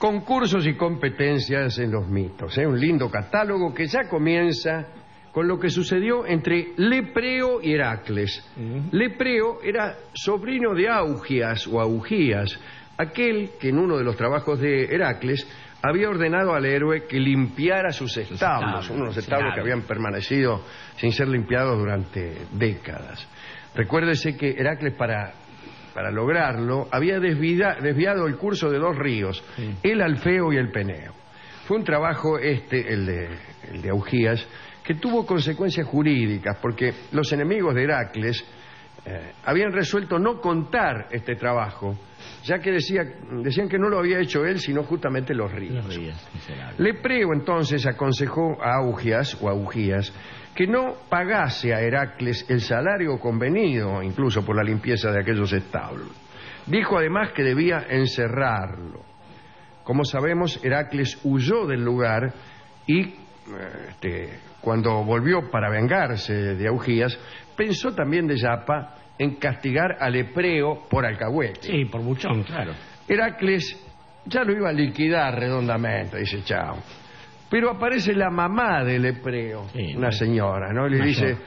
Concursos y competencias en los mitos. Un lindo catálogo que ya comienza con lo que sucedió entre Lepreo y Heracles. Lepreo era sobrino de Augias o Augías, aquel que en uno de los trabajos de Heracles había ordenado al héroe que limpiara sus establos, unos establos que habían permanecido sin ser limpiados durante décadas. Recuérdese que Heracles para lograrlo había desviado el curso de dos ríos, el Alfeo y el Peneo. Fue un trabajo el de Augías, que tuvo consecuencias jurídicas, porque los enemigos de Heracles habían resuelto no contar este trabajo, ya que decían que no lo había hecho él, sino justamente los ríos. Lepreo entonces aconsejó a Augias o Augías que no pagase a Heracles el salario convenido, incluso por la limpieza de aquellos establos. Dijo además que debía encerrarlo. Como sabemos, Heracles huyó del lugar y cuando volvió para vengarse de Augías, pensó también de Yapa en castigar a Lepreo por alcahuete. Sí, por buchón, claro. Heracles ya lo iba a liquidar redondamente, dice chao. Pero aparece la mamá de Lepreo, una señora, ¿no? Le dice,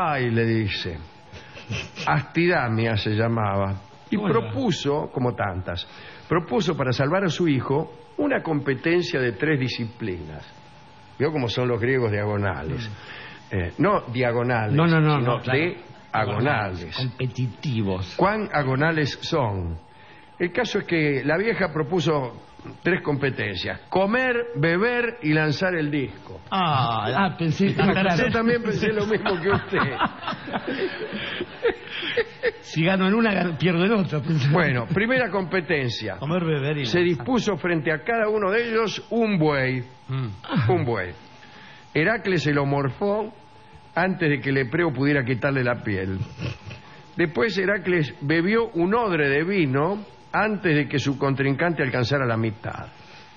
Astidamia se llamaba, y propuso, como tantas, para salvar a su hijo una competencia de 3 disciplinas. ¿Vio cómo son los griegos diagonales? No diagonales, sino diagonales. Competitivos. ¿Cuán agonales son? El caso es que la vieja propuso 3 competencias: comer, beber y lanzar el disco. Pensé. Yo también pensé lo mismo que usted. Si gano en una, pierdo en otra. Bueno, primera competencia. Comer, beber y se dispuso frente a cada uno de ellos un buey. Un buey. Heracles se lo morfó antes de que Lepreo pudiera quitarle la piel. Después Heracles bebió un odre de vino antes de que su contrincante alcanzara la mitad.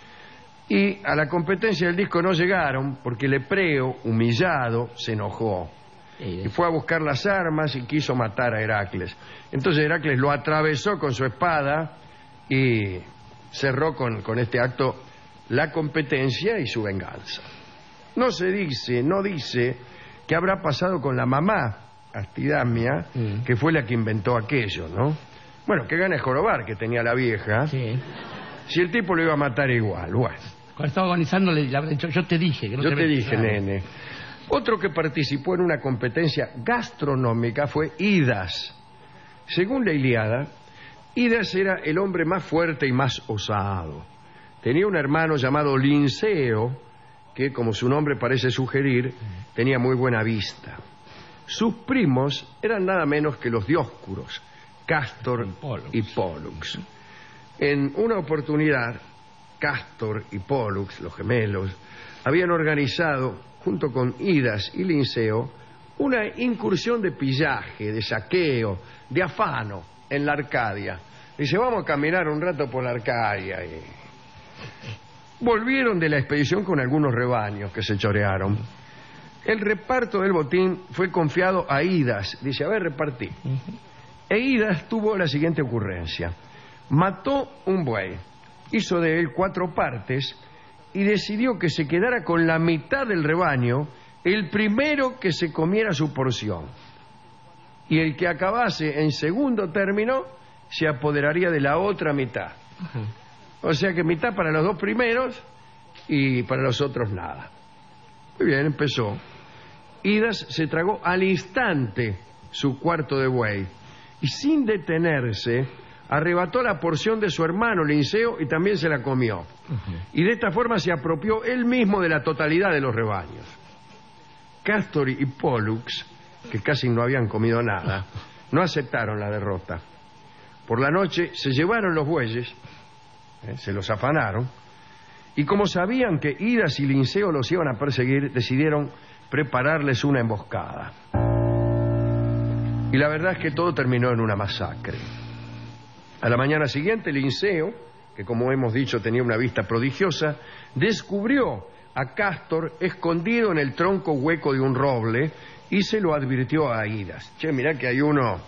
Y a la competencia del disco no llegaron porque Lepreo, humillado, se enojó y fue a buscar las armas y quiso matar a Heracles. Entonces Heracles lo atravesó con su espada y cerró con este acto la competencia y su venganza. No dice qué habrá pasado con la mamá, Astidamia, que fue la que inventó aquello, ¿no? Bueno, qué gana de jorobar que tenía la vieja. Sí. Si el tipo lo iba a matar igual, bueno. Cuando estaba agonizando le habré dicho, yo te dije. Que no yo te dije, nene. Otro que participó en una competencia gastronómica fue Idas. Según la Ilíada, Idas era el hombre más fuerte y más osado. Tenía un hermano llamado Linceo, que, como su nombre parece sugerir, tenía muy buena vista. Sus primos eran nada menos que los Dioscuros, Castor y Pólux. En una oportunidad, Castor y Pólux, los gemelos, habían organizado, junto con Idas y Linceo, una incursión de pillaje, de saqueo, de afano en la Arcadia. Dice, vamos a caminar un rato por la Arcadia. Y volvieron de la expedición con algunos rebaños que se chorearon. El reparto del botín fue confiado a Idas. Dice, a ver, repartí. E Idas tuvo la siguiente ocurrencia. Mató un buey, hizo de él 4 partes y decidió que se quedara con la mitad del rebaño el primero que se comiera su porción. Y el que acabase en segundo término se apoderaría de la otra mitad. O sea que mitad para los 2 primeros y para los otros nada. Muy bien, empezó. Idas se tragó al instante su cuarto de buey y sin detenerse arrebató la porción de su hermano Linceo y también se la comió. Y de esta forma se apropió él mismo de la totalidad de los rebaños. Castor y Pólux, que casi no habían comido nada, no aceptaron la derrota. Por la noche se llevaron los bueyes, se los afanaron, y como sabían que Idas y Linceo los iban a perseguir, decidieron prepararles una emboscada. Y la verdad es que todo terminó en una masacre. A la mañana siguiente, Linceo, que como hemos dicho tenía una vista prodigiosa, descubrió a Castor escondido en el tronco hueco de un roble y se lo advirtió a Idas. Che, mirá que hay uno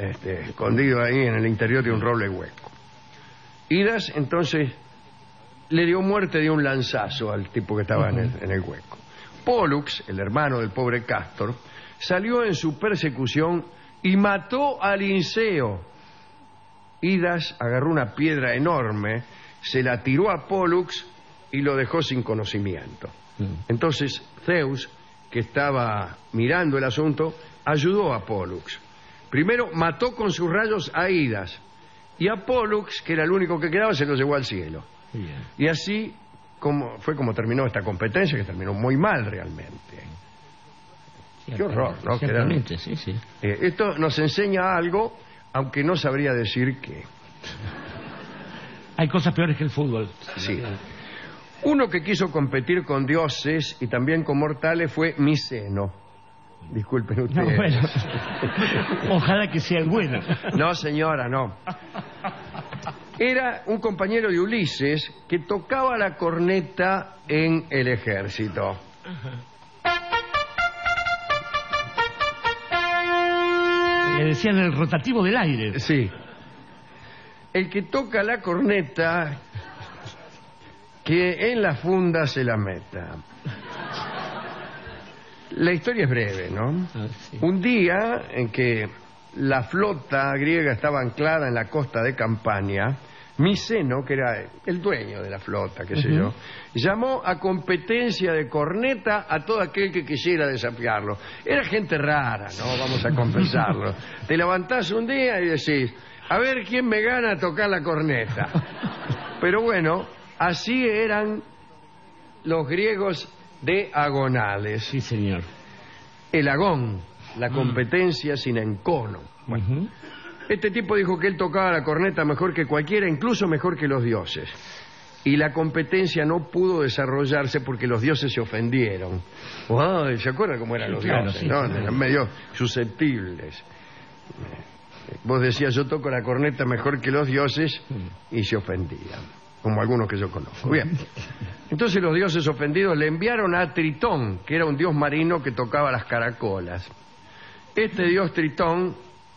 escondido ahí en el interior de un roble hueco. Idas entonces le dio muerte de un lanzazo al tipo que estaba en el hueco. Pólux, el hermano del pobre Cástor, salió en su persecución y mató a Linceo. Idas agarró una piedra enorme, se la tiró a Pólux y lo dejó sin conocimiento. Entonces Zeus, que estaba mirando el asunto, ayudó a Pólux. Primero mató con sus rayos a Idas, y a Pólux, que era el único que quedaba, se lo llevó al cielo. Bien. Y así fue como terminó esta competencia, que terminó muy mal realmente. Qué horror, ¿no? Ciertamente, sí, sí. Esto nos enseña algo, aunque no sabría decir qué. Hay cosas peores que el fútbol. Sí. Uno que quiso competir con dioses y también con mortales fue Miceno. Disculpen No, ustedes. bueno. Ojalá que sea el bueno. No, señora, no. Era un compañero de Ulises que tocaba la corneta en el ejército. Le decían el rotativo del aire. Sí. El que toca la corneta, que en la funda se la meta. La historia es breve, ¿no? Ah, sí. Un día en que la flota griega estaba anclada en la costa de Campania, Miceno, que era el dueño de la flota, qué sé yo, llamó a competencia de corneta a todo aquel que quisiera desafiarlo. Era gente rara, ¿no? Vamos a confesarlo. Te levantás un día y decís, a ver quién me gana a tocar la corneta. Pero bueno, así eran los griegos de agonales. Sí, señor. El agón, la competencia sin encono. Bueno, este tipo dijo que él tocaba la corneta mejor que cualquiera, incluso mejor que los dioses. Y la competencia no pudo desarrollarse porque los dioses se ofendieron. Ay, ¿se acuerdan cómo eran los claro, dioses? sí, ¿No? sí. Eran medio susceptibles. Vos decías, yo toco la corneta mejor que los dioses, y se ofendían, como algunos que yo conozco. Bien. Entonces los dioses ofendidos le enviaron a Tritón, que era un dios marino que tocaba las caracolas. Este dios Tritón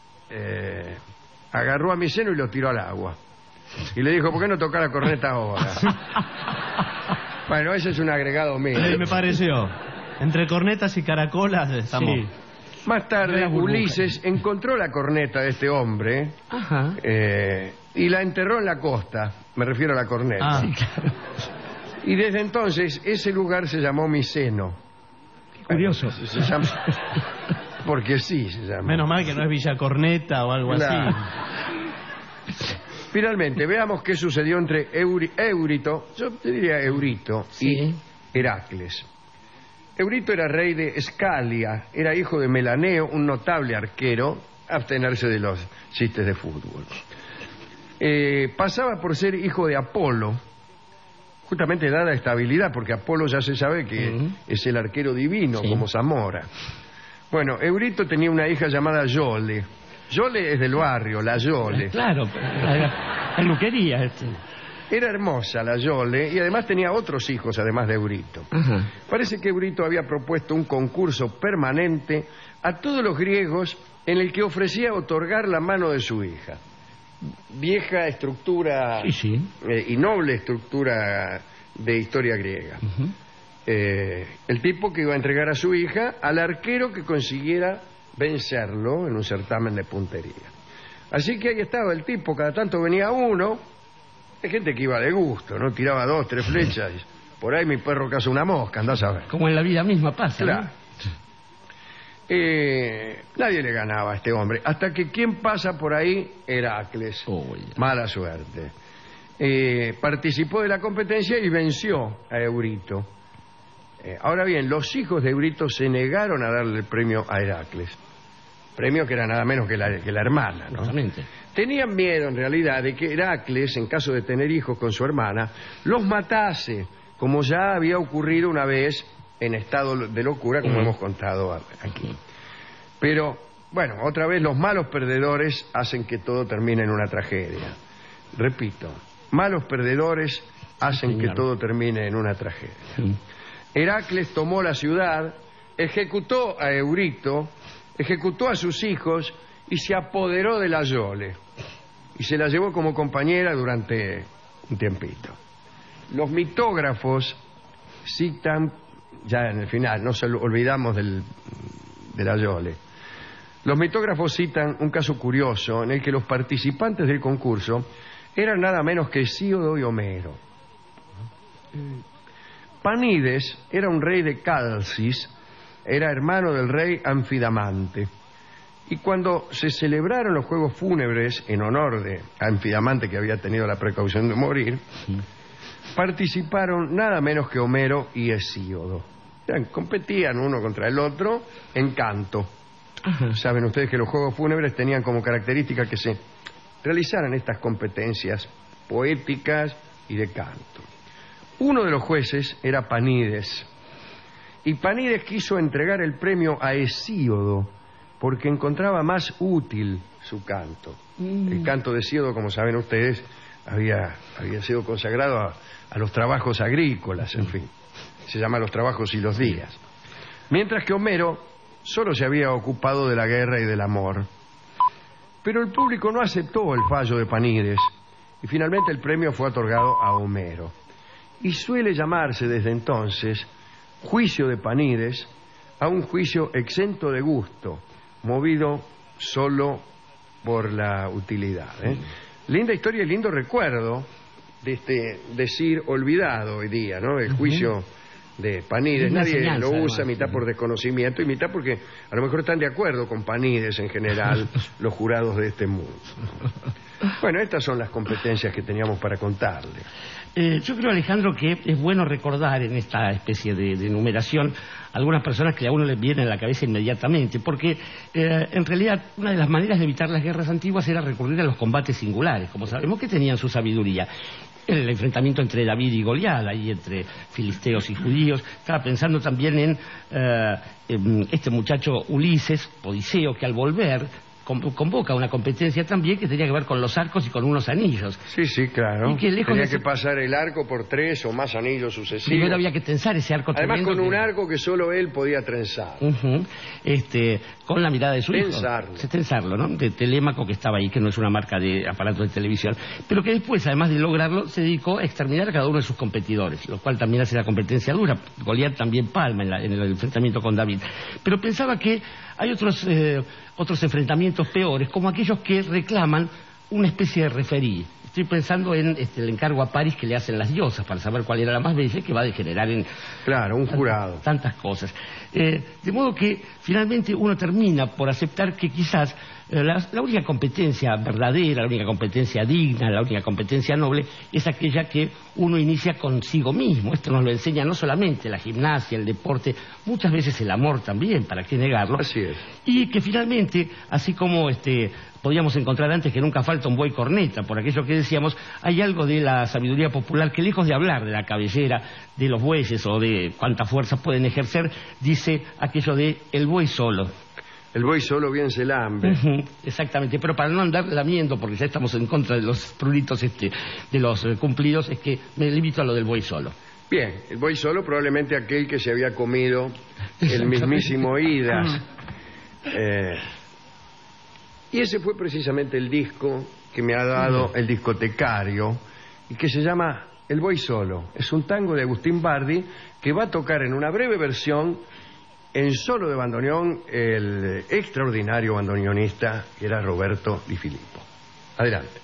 agarró a Miceno y lo tiró al agua. Y le dijo, ¿por qué no tocar la corneta ahora? Bueno, ese es un agregado mío. Me pareció. Entre cornetas y caracolas estamos. Sí. Más tarde, Era burbuja. Ulises encontró la corneta de este hombre Ajá. y la enterró en la costa. Me refiero a la corneta. Ah, Y desde entonces ese lugar se llamó Miceno. Curioso. Se llama... Porque sí se llama. menos mal que no es Villa Corneta o algo Claro. así. Finalmente, veamos qué sucedió entre Eurito, yo te diría Eurito, Sí. y Heracles. Eurito era rey de Escalia, era hijo de Melaneo, un notable arquero, abstenerse de los chistes de fútbol. Pasaba por ser hijo de Apolo, justamente dada esta habilidad, porque Apolo ya se sabe que es el arquero divino, Sí. como Zamora. Bueno, Eurito tenía una hija llamada Yole. Yole es del barrio, la Yole. Claro, la luquería. Era hermosa la Yole y además tenía otros hijos, además de Eurito. Ajá. Parece que Eurito había propuesto un concurso permanente a todos los griegos en el que ofrecía otorgar la mano de su hija. Vieja estructura Sí, sí. y noble estructura de historia griega. El tipo que iba a entregar a su hija al arquero que consiguiera vencerlo en un certamen de puntería. Así que ahí estaba el tipo, cada tanto venía uno, hay gente que iba de gusto, ¿no? Tiraba 2, 3 flechas, y por ahí mi perro caza una mosca, andás a ver. Como en la vida misma pasa. Claro. Nadie le ganaba a este hombre, hasta que quien pasa por ahí, Heracles. Uy. Mala suerte. Participó de la competencia y venció a Eurito. Ahora bien, los hijos de Eurito se negaron a darle el premio a Heracles. Premio que era nada menos que la hermana, ¿no? Exactamente. Tenían miedo, en realidad, de que Heracles, en caso de tener hijos con su hermana, los matase, como ya había ocurrido una vez en estado de locura, como hemos contado aquí. Pero, bueno, otra vez los malos perdedores hacen que todo termine en una tragedia. Repito, malos perdedores hacen que señor. todo termine en una tragedia. Sí. Heracles tomó la ciudad, ejecutó a Eurito, ejecutó a sus hijos y se apoderó de la Yole. Y se la llevó como compañera durante un tiempito. Los mitógrafos citan, ya en el final, no se olvidamos de la Yole. Los mitógrafos citan un caso curioso en el que los participantes del concurso eran nada menos que Hesíodo y Homero. Panides era un rey de Calcis, era hermano del rey Anfidamante. Y cuando se celebraron los juegos fúnebres en honor de Anfidamante, que había tenido la precaución de morir, participaron nada menos que Homero y Hesíodo. Competían uno contra el otro en canto. Ajá. Saben ustedes que los juegos fúnebres tenían como característica que se realizaran estas competencias poéticas y de canto. Uno de los jueces era Panides, y Panides quiso entregar el premio a Hesíodo porque encontraba más útil su canto. El canto de Hesíodo, como saben ustedes, había sido consagrado a los trabajos agrícolas, en fin. Se llama Los trabajos y los días. Mientras que Homero solo se había ocupado de la guerra y del amor. Pero el público no aceptó el fallo de Panides y finalmente el premio fue otorgado a Homero. Y suele llamarse desde entonces juicio de Panides a un juicio exento de gusto, movido solo por la utilidad. Linda historia y lindo recuerdo de este decir olvidado hoy día, ¿no? El juicio de Panides. Nadie lo usa, mitad por desconocimiento y mitad porque a lo mejor están de acuerdo con Panides en general los jurados de este mundo. Bueno, estas son las competencias que teníamos para contarle. Yo creo, Alejandro, que es bueno recordar en esta especie de enumeración algunas personas que a uno le vienen a la cabeza inmediatamente, porque en realidad una de las maneras de evitar las guerras antiguas era recurrir a los combates singulares, como sabemos que tenían su sabiduría. El enfrentamiento entre David y Goliat, ahí entre filisteos y judíos. Estaba pensando también en este muchacho Ulises, Odiseo, que al volver convoca una competencia también que tenía que ver con los arcos y con unos anillos. Sí, sí, claro. Y que tenía que pasar el arco por 3 o más anillos sucesivos. Primero había que tensar ese arco. Además con un arco que solo él podía trenzar. Con la mirada de su hijo. Tensarlo, ¿no? De Telémaco, que estaba ahí, que no es una marca de aparato de televisión. Pero que después, además de lograrlo, se dedicó a exterminar a cada uno de sus competidores, lo cual también hace la competencia dura. Goliat también palma en el enfrentamiento con David. Pero pensaba que hay otros enfrentamientos peores, como aquellos que reclaman una especie de referí. Estoy pensando en el encargo a París que le hacen las diosas para saber cuál era la más bella, que va a degenerar en... Claro, un jurado. Tantas cosas. De modo que finalmente uno termina por aceptar que quizás la única competencia verdadera, la única competencia digna, la única competencia noble es aquella que uno inicia consigo mismo. Esto nos lo enseña no solamente la gimnasia, el deporte, muchas veces el amor también, ¿para qué negarlo? Así es. Y que finalmente, así como podíamos encontrar antes que nunca falta un buey corneta, por aquello que decíamos, hay algo de la sabiduría popular que, lejos de hablar de la cabellera de los bueyes o de cuánta fuerza pueden ejercer, dice aquello de el buey solo. El buey solo bien se lambe. Exactamente, pero para no andar lamiendo, porque ya estamos en contra de los pruritos de los cumplidos, es que me limito a lo del buey solo. Bien, el buey solo probablemente aquel que se había comido el mismísimo Idas. Y ese fue precisamente el disco que me ha dado el discotecario y que se llama El Buey Solo. Es un tango de Agustín Bardi que va a tocar en una breve versión en solo de bandoneón el extraordinario bandoneonista que era Roberto Di Filippo. Adelante.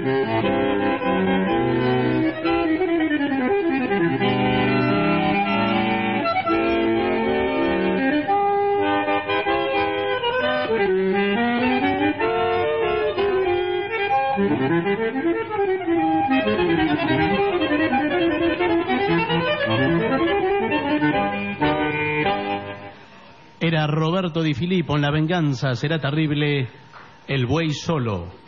Era Roberto Di Filippo en La venganza será terrible, El buey solo.